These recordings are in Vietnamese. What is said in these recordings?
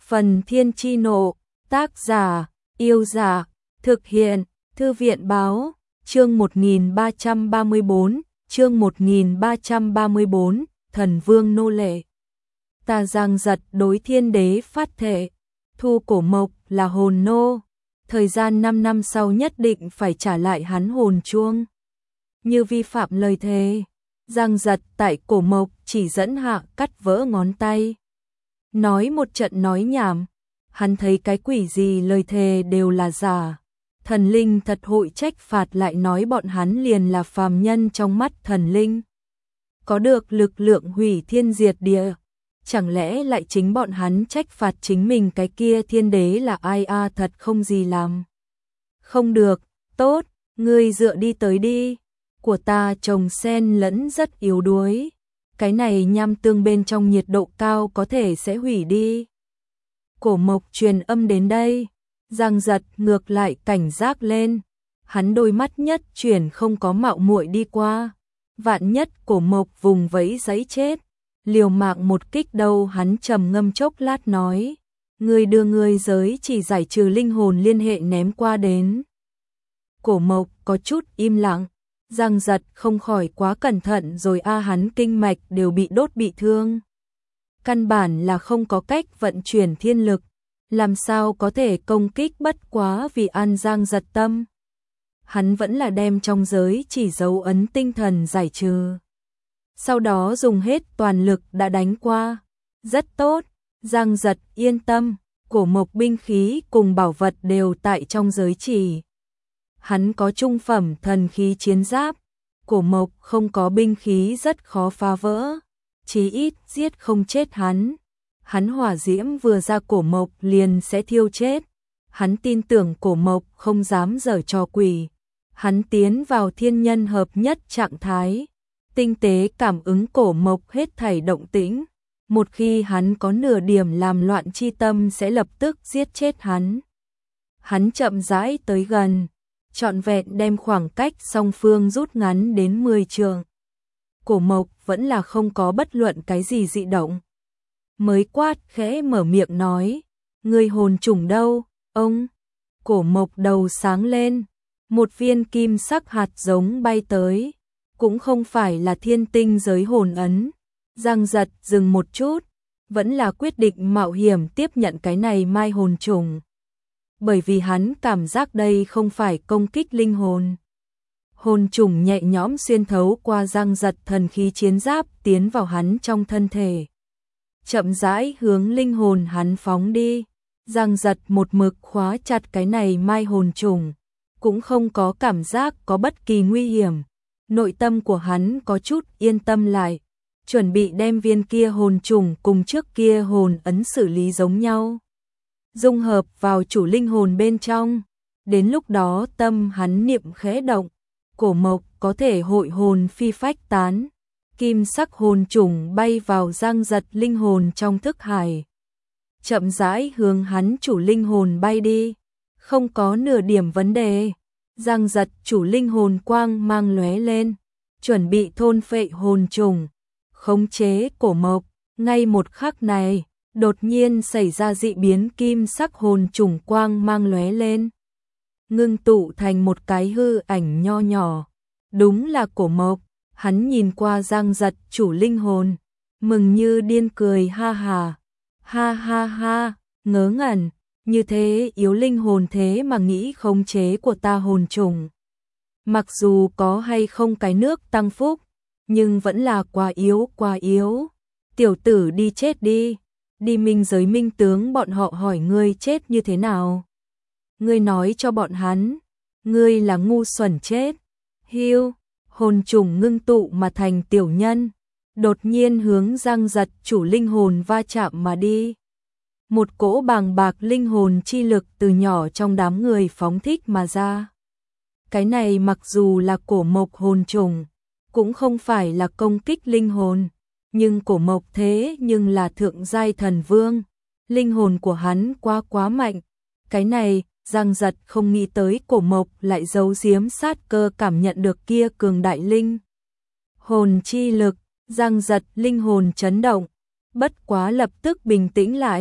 Phần Thiên Chi Nộ, tác giả, Yêu Giả, thực hiện, Thư viện Báo, chương 1334, Thần Vương Nô Lệ. Ta Giang Giật đối Thiên Đế phát thệ, thu Cổ Mộc là hồn nô, thời gian 5 năm sau nhất định phải trả lại hắn hồn chuông. Như vi phạm lời thề, Giang Giật tại Cổ Mộc chỉ dẫn hạ cắt vỡ ngón tay. Nói một trận nói nhảm, hắn thấy cái quỷ gì lời thề đều là giả. Thần linh thật hội trách phạt, lại nói bọn hắn liền là phàm nhân trong mắt thần linh. Có được lực lượng hủy thiên diệt địa, chẳng lẽ lại chính bọn hắn trách phạt chính mình? Cái kia Thiên Đế là ai a? Thật không gì làm. Không được, tốt, ngươi dựa đi tới đi. Của ta trồng sen lẫn rất yếu đuối. Cái này nham tương bên trong nhiệt độ cao có thể sẽ hủy đi. Cổ Mộc truyền âm đến đây, Giang Giật ngược lại cảnh giác lên. Hắn đôi mắt nhất chuyển, không có mạo muội đi qua. Vạn nhất Cổ Mộc vùng vẫy giấy chết, liều mạng một kích đâu. Hắn trầm ngâm chốc lát nói, ngươi đưa ngươi giới chỉ giải trừ linh hồn liên hệ ném qua đến. Cổ Mộc có chút im lặng. Giang Giật không khỏi quá cẩn thận rồi a, hắn kinh mạch đều bị đốt bị thương. Căn bản là không có cách vận chuyển thiên lực, làm sao có thể công kích, bất quá vì an Giang Giật tâm. Hắn vẫn là đem trong giới chỉ dấu ấn tinh thần giải trừ. Sau đó dùng hết toàn lực đã đánh qua. Rất tốt, Giang Giật yên tâm, Cổ Mộc binh khí cùng bảo vật đều tại trong giới chỉ. Hắn có trung phẩm thần khí chiến giáp, Cổ Mộc không có binh khí rất khó phá vỡ, chí ít giết không chết hắn. Hắn hỏa diễm vừa ra Cổ Mộc liền sẽ thiêu chết. Hắn tin tưởng Cổ Mộc không dám giở trò quỷ. Hắn tiến vào thiên nhân hợp nhất trạng thái, tinh tế cảm ứng Cổ Mộc hết thảy động tĩnh. Một khi hắn có nửa điểm làm loạn chi tâm sẽ lập tức giết chết hắn. Hắn chậm rãi tới gần, trọn vẹn đem khoảng cách song phương rút ngắn đến 10 trượng. Cổ Mộc vẫn là không có bất luận cái gì dị động. Mới quát khẽ mở miệng nói, ngươi hồn trùng đâu, ông? Cổ Mộc đầu sáng lên, một viên kim sắc hạt giống bay tới, cũng không phải là thiên tinh giới hồn ấn. Giang Giật dừng một chút, vẫn là quyết định mạo hiểm tiếp nhận cái này mai hồn trùng. Bởi vì hắn cảm giác đây không phải công kích linh hồn. Hồn trùng nhẹ nhõm xuyên thấu qua Giang Giật thần khí chiến giáp tiến vào hắn trong thân thể. Chậm rãi hướng linh hồn hắn phóng đi. Giang Giật một mực khóa chặt cái này mai hồn trùng, cũng không có cảm giác có bất kỳ nguy hiểm. Nội tâm của hắn có chút yên tâm lại, chuẩn bị đem viên kia hồn trùng cùng trước kia hồn ấn xử lý giống nhau, dung hợp vào chủ linh hồn bên trong. Đến lúc đó tâm hắn niệm khẽ động, Cổ Mộc có thể hội hồn phi phách tán. Kim sắc hồn trùng bay vào Giang Giật linh hồn trong thức hải, chậm rãi hướng hắn chủ linh hồn bay đi. Không có nửa điểm vấn đề. Giang Giật chủ linh hồn quang mang lóe lên, chuẩn bị thôn phệ hồn trùng, khống chế Cổ Mộc. Ngay một khắc này, đột nhiên xảy ra dị biến, kim sắc hồn trùng quang mang lóe lên, ngưng tụ thành một cái hư ảnh nho nhỏ. Đúng là Cổ Mộc. Hắn nhìn qua Giang Giật chủ linh hồn, mừng như điên cười ha ha, ngớ ngẩn, như thế yếu linh hồn thế mà nghĩ khống chế của ta hồn trùng. Mặc dù có hay không cái nước tăng phúc, nhưng vẫn là quá yếu. Tiểu tử đi chết đi, đi minh giới minh tướng bọn họ hỏi ngươi chết như thế nào. Ngươi nói cho bọn hắn, ngươi là ngu xuẩn chết. Hiu. Hồn trùng ngưng tụ mà thành tiểu nhân, đột nhiên hướng Giang Giật chủ linh hồn va chạm mà đi. Một cỗ bàng bạc linh hồn chi lực từ nhỏ trong đám người phóng thích mà ra. Cái này mặc dù là Cổ Mộc hồn trùng, cũng không phải là công kích linh hồn, nhưng Cổ Mộc thế nhưng là thượng giai thần vương, linh hồn của hắn quá mạnh. Cái này Giang Giật không nghĩ tới Cổ Mộc lại giấu giếm sát cơ cảm nhận được kia cường đại linh hồn chi lực. Giang Giật linh hồn chấn động, bất quá lập tức bình tĩnh lại.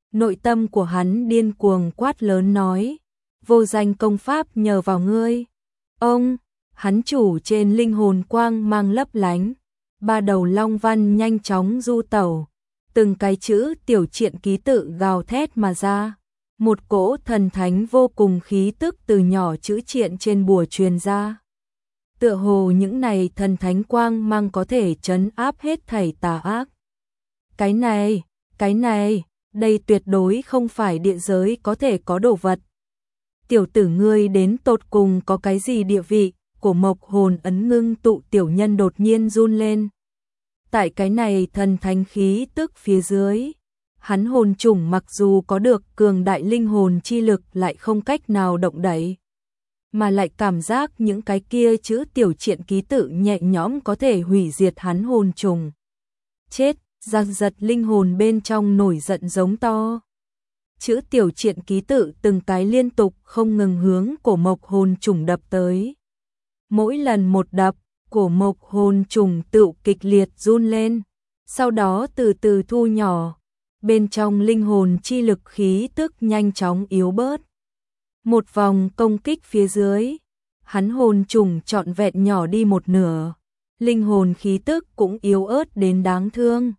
Nội tâm của hắn điên cuồng quát lớn nói, vô danh công pháp nhờ vào ngươi. Ông, hắn chủ trên linh hồn quang mang lấp lánh, ba đầu long văn nhanh chóng du tẩu, từng cái chữ tiểu triện ký tự gào thét mà ra. Một cỗ thần thánh vô cùng khí tức từ nhỏ chữ triện trên bùa truyền ra. Tựa hồ những này thần thánh quang mang có thể trấn áp hết thảy tà ác. Cái này, đây tuyệt đối không phải địa giới có thể có đồ vật. Tiểu tử ngươi đến tột cùng có cái gì địa vị? Cổ Mộc hồn ấn ngưng tụ tiểu nhân đột nhiên run lên. Tại cái này thần thánh khí tức phía dưới, hắn hồn trùng mặc dù có được cường đại linh hồn chi lực lại không cách nào động đậy, mà lại cảm giác những cái kia chữ tiểu triện ký tự nhẹ nhõm có thể hủy diệt hắn hồn trùng. Chết, giật giật linh hồn bên trong nổi giận giống to. Chữ tiểu triện ký tự từng cái liên tục không ngừng hướng Cổ Mộc hồn trùng đập tới. Mỗi lần một đập, Cổ Mộc hồn trùng tự kịch liệt run lên, sau đó từ từ thu nhỏ, bên trong linh hồn chi lực khí tức nhanh chóng yếu bớt. Một vòng công kích phía dưới, hắn hồn trùng trọn vẹn nhỏ đi một nửa, linh hồn khí tức cũng yếu ớt đến đáng thương.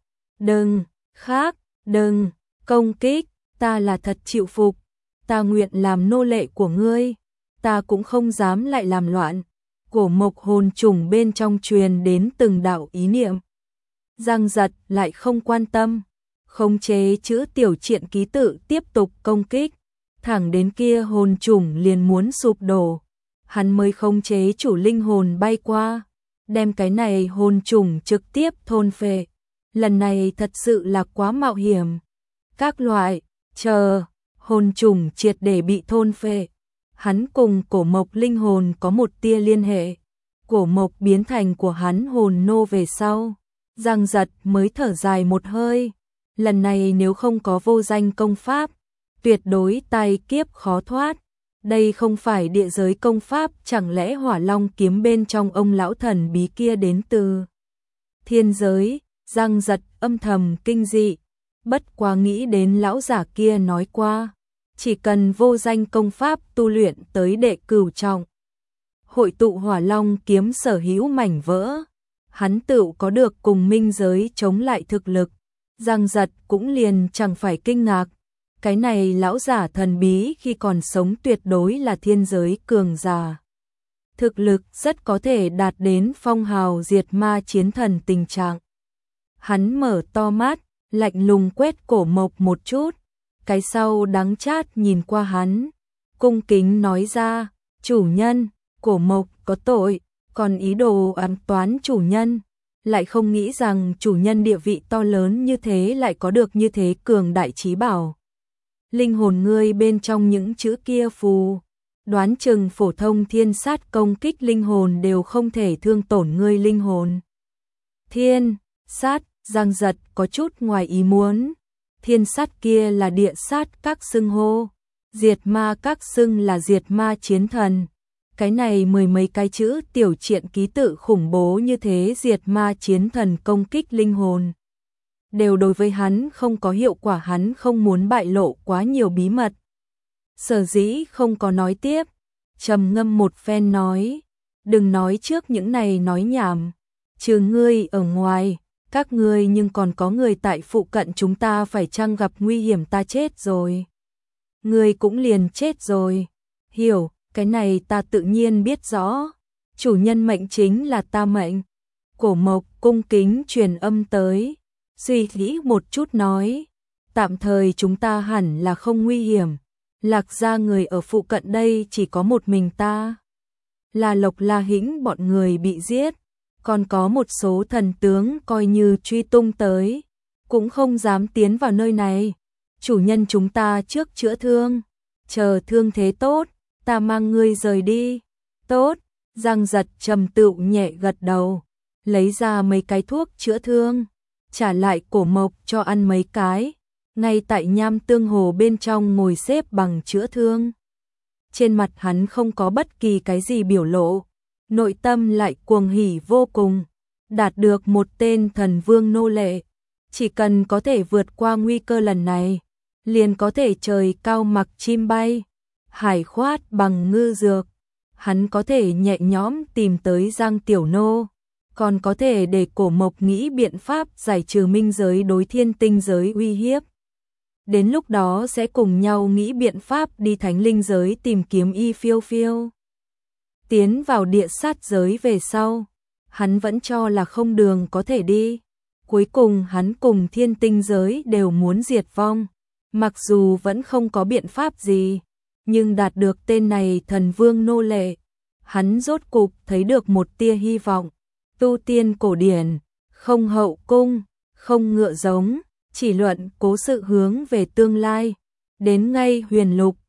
Đừng, công kích, ta là thật chịu phục, ta nguyện làm nô lệ của ngươi, ta cũng không dám lại làm loạn. Cổ Mộc hồn trùng bên trong truyền đến từng đạo ý niệm. Giang Giật lại không quan tâm, khống chế chữ tiểu triện ký tự tiếp tục công kích, thẳng đến kia hồn trùng liền muốn sụp đổ, hắn mới khống chế chủ linh hồn bay qua, đem cái này hồn trùng trực tiếp thôn phệ. Lần này thật sự là quá mạo hiểm. Các loại, chờ, hồn trùng triệt để bị thôn phệ. Hắn cùng Cổ Mộc linh hồn có một tia liên hệ. Cổ Mộc biến thành của hắn hồn nô về sau, Giang Giật mới thở dài một hơi. Lần này nếu không có vô danh công pháp, tuyệt đối tai kiếp khó thoát. Đây không phải địa giới công pháp, chẳng lẽ Hỏa Long kiếm bên trong ông lão thần bí kia đến từ thiên giới? Giang Giật âm thầm kinh dị, bất quá nghĩ đến lão giả kia nói qua, chỉ cần vô danh công pháp tu luyện tới đệ cửu trọng, hội tụ Hỏa Long kiếm sở hữu mảnh vỡ, hắn tự có được cùng minh giới chống lại thực lực. Giang Giật cũng liền chẳng phải kinh ngạc, cái này lão giả thần bí khi còn sống tuyệt đối là thiên giới cường giả. Thực lực rất có thể đạt đến phong hào diệt ma chiến thần tình trạng. Hắn mở to mắt, lạnh lùng quét Cổ Mộc một chút, cái sau đắng chát nhìn qua hắn, cung kính nói ra, chủ nhân, Cổ Mộc có tội, còn ý đồ ám toán chủ nhân, lại không nghĩ rằng chủ nhân địa vị to lớn như thế lại có được như thế cường đại chí bảo. Linh hồn ngươi bên trong những chữ kia phù, đoán chừng phổ thông thiên sát công kích linh hồn đều không thể thương tổn ngươi linh hồn. Thiên sát, Giang Giật có chút ngoài ý muốn. Thiên sát kia là địa sát các xưng hô, diệt ma các xưng là diệt ma chiến thần. Cái này mười mấy cái chữ tiểu triện ký tự khủng bố như thế diệt ma chiến thần công kích linh hồn, đều đối với hắn không có hiệu quả, hắn không muốn bại lộ quá nhiều bí mật. Sở dĩ không có nói tiếp, trầm ngâm một phen nói, đừng nói trước những này nói nhảm, trừ ngươi ở ngoài, các ngươi nhưng còn có người tại phụ cận, chúng ta phải chăng gặp nguy hiểm ta chết rồi. Ngươi cũng liền chết rồi, hiểu, cái này ta tự nhiên biết rõ, chủ nhân mệnh chính là ta mệnh. Cổ Mộc cung kính truyền âm tới, suy nghĩ một chút nói, tạm thời chúng ta hẳn là không nguy hiểm, Lạc gia người ở phụ cận đây chỉ có một mình ta. Là Lộc La Hĩnh bọn người bị giết, còn có một số thần tướng coi như truy tung tới, cũng không dám tiến vào nơi này. Chủ nhân chúng ta trước chữa thương, chờ thương thế tốt, ta mang ngươi rời đi. Tốt, Giang Giật trầm tựu nhẹ gật đầu, lấy ra mấy cái thuốc chữa thương, trả lại Cổ Mộc cho ăn mấy cái, ngay tại nham tương hồ bên trong ngồi xếp bằng chữa thương. Trên mặt hắn không có bất kỳ cái gì biểu lộ, nội tâm lại cuồng hỉ vô cùng, đạt được một tên thần vương nô lệ, chỉ cần có thể vượt qua nguy cơ lần này, liền có thể trời cao mặc chim bay, hải khoát bằng ngư dược. Hắn có thể nhẹ nhõm tìm tới Giang Tiểu Nô, còn có thể để Cổ Mộc nghĩ biện pháp giải trừ minh giới đối thiên tinh giới uy hiếp. Đến lúc đó sẽ cùng nhau nghĩ biện pháp đi thánh linh giới tìm kiếm Y Phiêu Phiêu. Tiến vào địa sát giới về sau, hắn vẫn cho là không đường có thể đi. Cuối cùng hắn cùng thiên tinh giới đều muốn diệt vong. Mặc dù vẫn không có biện pháp gì, nhưng đạt được tên này thần vương nô lệ, hắn rốt cục thấy được một tia hy vọng. Tu tiên cổ điển, không hậu cung, không ngựa giống, chỉ luận cố sự hướng về tương lai. Đến ngay huyền lục,